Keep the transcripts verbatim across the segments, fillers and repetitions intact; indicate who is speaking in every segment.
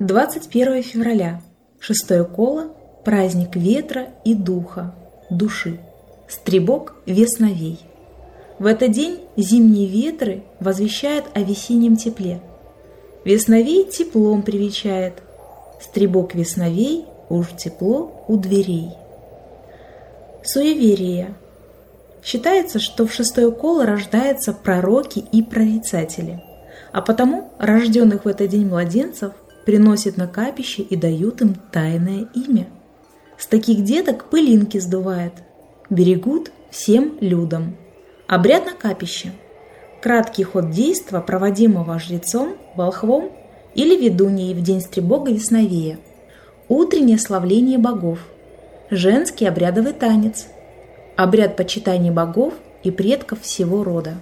Speaker 1: двадцать первое февраля. Шестое коло. Праздник ветра и духа, души. Стребок весновей. В этот день зимние ветры возвещают о весеннем тепле. Весновей теплом привечает. Стребок весновей, уж тепло у дверей. Суеверие. Считается, что в шестое коло рождаются пророки и прорицатели, а потому рожденных в этот день младенцев приносят на капище и дают им тайное имя. С таких деток пылинки сдувает, берегут всем людям. Обряд на капище. Краткий ход действа, проводимого жрецом, волхвом или ведуньей в день стребога весновея. Утреннее славление богов. Женский обрядовый танец. Обряд почитания богов и предков всего рода.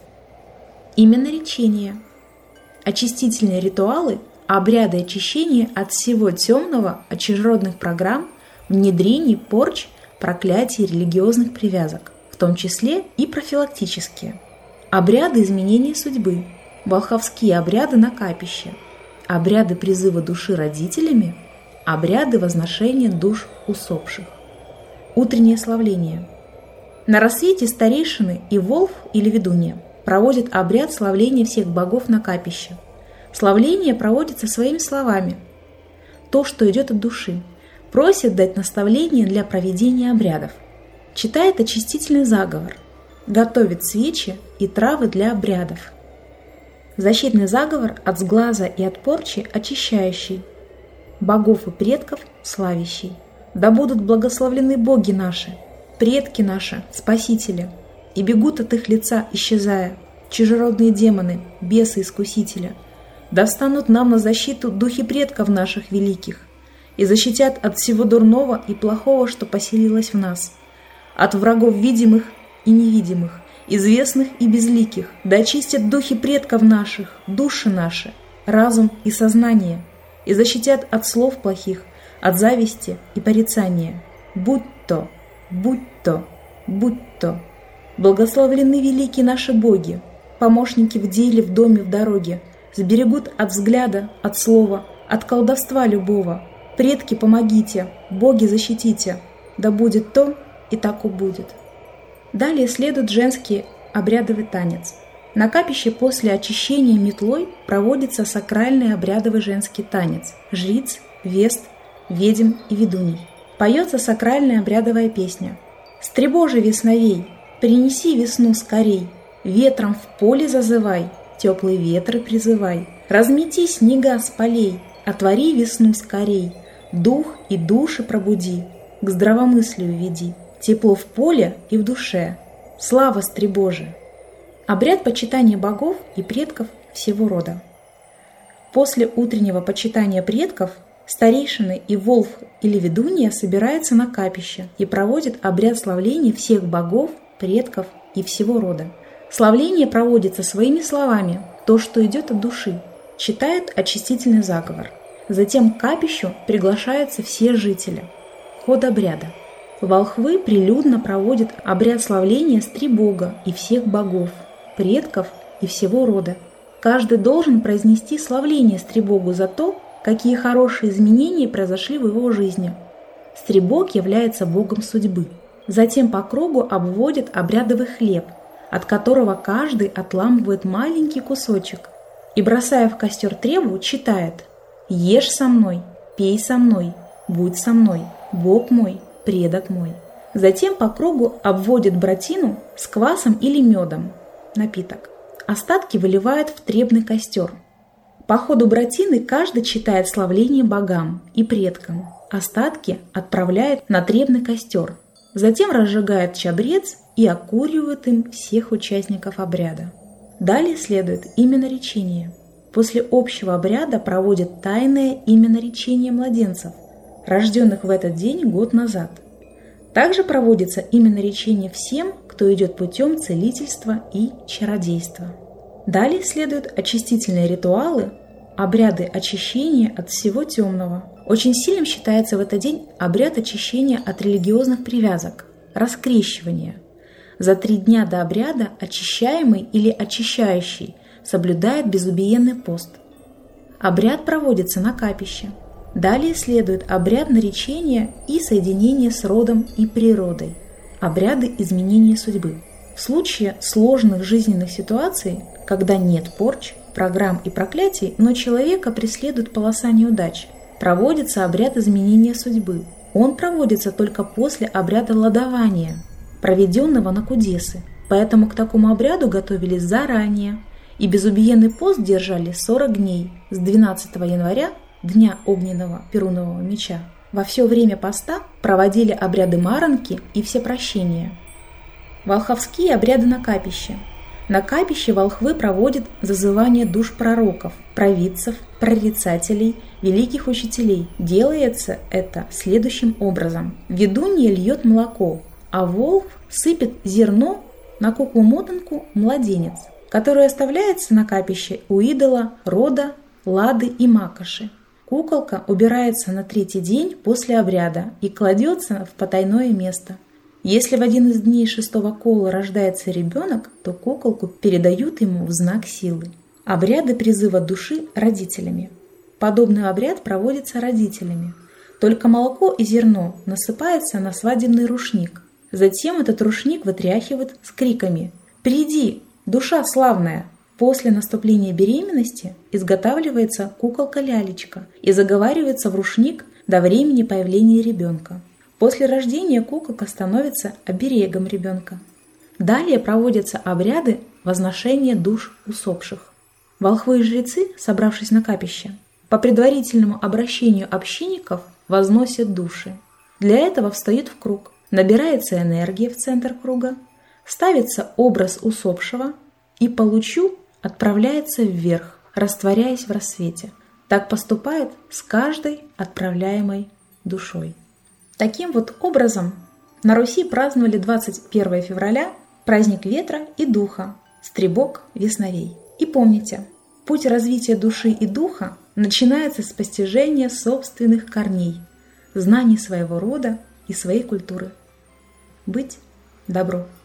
Speaker 1: Именоречение. Очистительные ритуалы, обряды очищения от всего темного, от чужеродных программ, внедрений, порч, проклятий, религиозных привязок, в том числе и профилактические. Обряды изменения судьбы, волховские обряды на капище, обряды призыва души родителями, обряды возношения душ усопших. Утреннее славление. На рассвете старейшины и волхв или ведунья проводят обряд славления всех богов на капище. Славление проводится своими словами. То, что идет от души. Просит дать наставление для проведения обрядов. Читает очистительный заговор. Готовит свечи и травы для обрядов. Защитный заговор от сглаза и от порчи очищающий. Богов и предков славящий. Да будут благословлены боги наши, предки наши, спасители, и бегут от их лица, исчезая, чужеродные демоны, бесы-искусителя. Да встанут нам на защиту духи предков наших великих и защитят от всего дурного и плохого, что поселилось в нас, от врагов видимых и невидимых, известных и безликих. Да очистят духи предков наших, души наши, разум и сознание, и защитят от слов плохих, от зависти и порицания. Будь то, будь то, будь то. Благословлены великие наши боги, помощники в деле, в доме, в дороге, сберегут от взгляда, от слова, от колдовства любого. Предки, помогите, боги, защитите, да будет то, и так и будет. Далее следует женский обрядовый танец. На капище после очищения метлой проводится сакральный обрядовый женский танец жриц, вест, ведьм и ведуней. Поется сакральная обрядовая песня. «Стребоже весновей, принеси весну скорей, ветром в поле зазывай, теплые ветры призывай, размети снега с полей, отвори весну скорей, дух и души пробуди, к здравомыслию веди, тепло в поле и в душе, слава Стребоже». Обряд почитания богов и предков всего рода. После утреннего почитания предков старейшины и волхв или ведунья собираются на капище и проводят обряд славления всех богов, предков и всего рода. Славление проводится своими словами, то, что идет от души, читает очистительный заговор. Затем к капищу приглашаются все жители. Ход обряда. Волхвы прилюдно проводят обряд славления стребога и всех богов, предков и всего рода. Каждый должен произнести славление стребогу за то, какие хорошие изменения произошли в его жизни. Стребог является богом судьбы. Затем по кругу обводят обрядовый хлеб, от которого каждый отламывает маленький кусочек и, бросая в костер требу, читает: «Ешь со мной, пей со мной, будь со мной, Бог мой, предок мой». Затем по кругу обводят братину с квасом или медом, напиток. Остатки выливают в требный костер. По ходу братины каждый читает славление богам и предкам. Остатки отправляет на требный костер. Затем разжигает чабрец и окуривает им всех участников обряда. Далее следует именоречение. После общего обряда проводят тайное именоречение младенцев, рожденных в этот день год назад. Также проводится именоречение всем, кто идет путем целительства и чародейства. Далее следуют очистительные ритуалы, обряды очищения от всего темного. Очень сильным считается в этот день обряд очищения от религиозных привязок, раскрещивания. За три дня до обряда очищаемый или очищающий соблюдает безубиенный пост. Обряд проводится на капище. Далее следует обряд наречения и соединения с родом и природой, обряды изменения судьбы. В случае сложных жизненных ситуаций, когда нет порч, программ и проклятий, но человека преследует полоса неудач, проводится обряд изменения судьбы. Он проводится только после обряда ладования, проведенного на Кудесы, поэтому к такому обряду готовились заранее, и безубиенный пост держали сорок дней с двенадцатого января, дня огненного перунового меча. Во все время поста проводили обряды маранки и всепрощения. Волховские обряды на капище. На капище волхвы проводят зазывание душ пророков, провидцев, прорицателей, великих учителей. Делается это следующим образом. Ведунья льет молоко, а волхв сыпет зерно на куклу-мотанку младенец, который оставляется на капище у идола рода, лады и макоши. Куколка убирается на третий день после обряда и кладется в потайное место. Если в один из дней шестого кола рождается ребенок, то куколку передают ему в знак силы. Обряды призыва души родителями. Подобный обряд проводится родителями. Только молоко и зерно насыпается на свадебный рушник. Затем этот рушник вытряхивают с криками «Приди, душа славная!». После наступления беременности изготавливается куколка-лялечка и заговаривается в рушник до времени появления ребенка. После рождения куколка становится оберегом ребенка. Далее проводятся обряды возношения душ усопших. Волхвы и жрецы, собравшись на капище, по предварительному обращению общинников возносят души. Для этого встают в круг, набирается энергия в центр круга, ставится образ усопшего и по лучу отправляется вверх, растворяясь в рассвете. Так поступает с каждой отправляемой душой. Таким вот образом на Руси праздновали двадцать первого февраля праздник ветра и духа, стребок весновей. И помните, путь развития души и духа начинается с постижения собственных корней, знаний своего рода и своей культуры. Быть добро.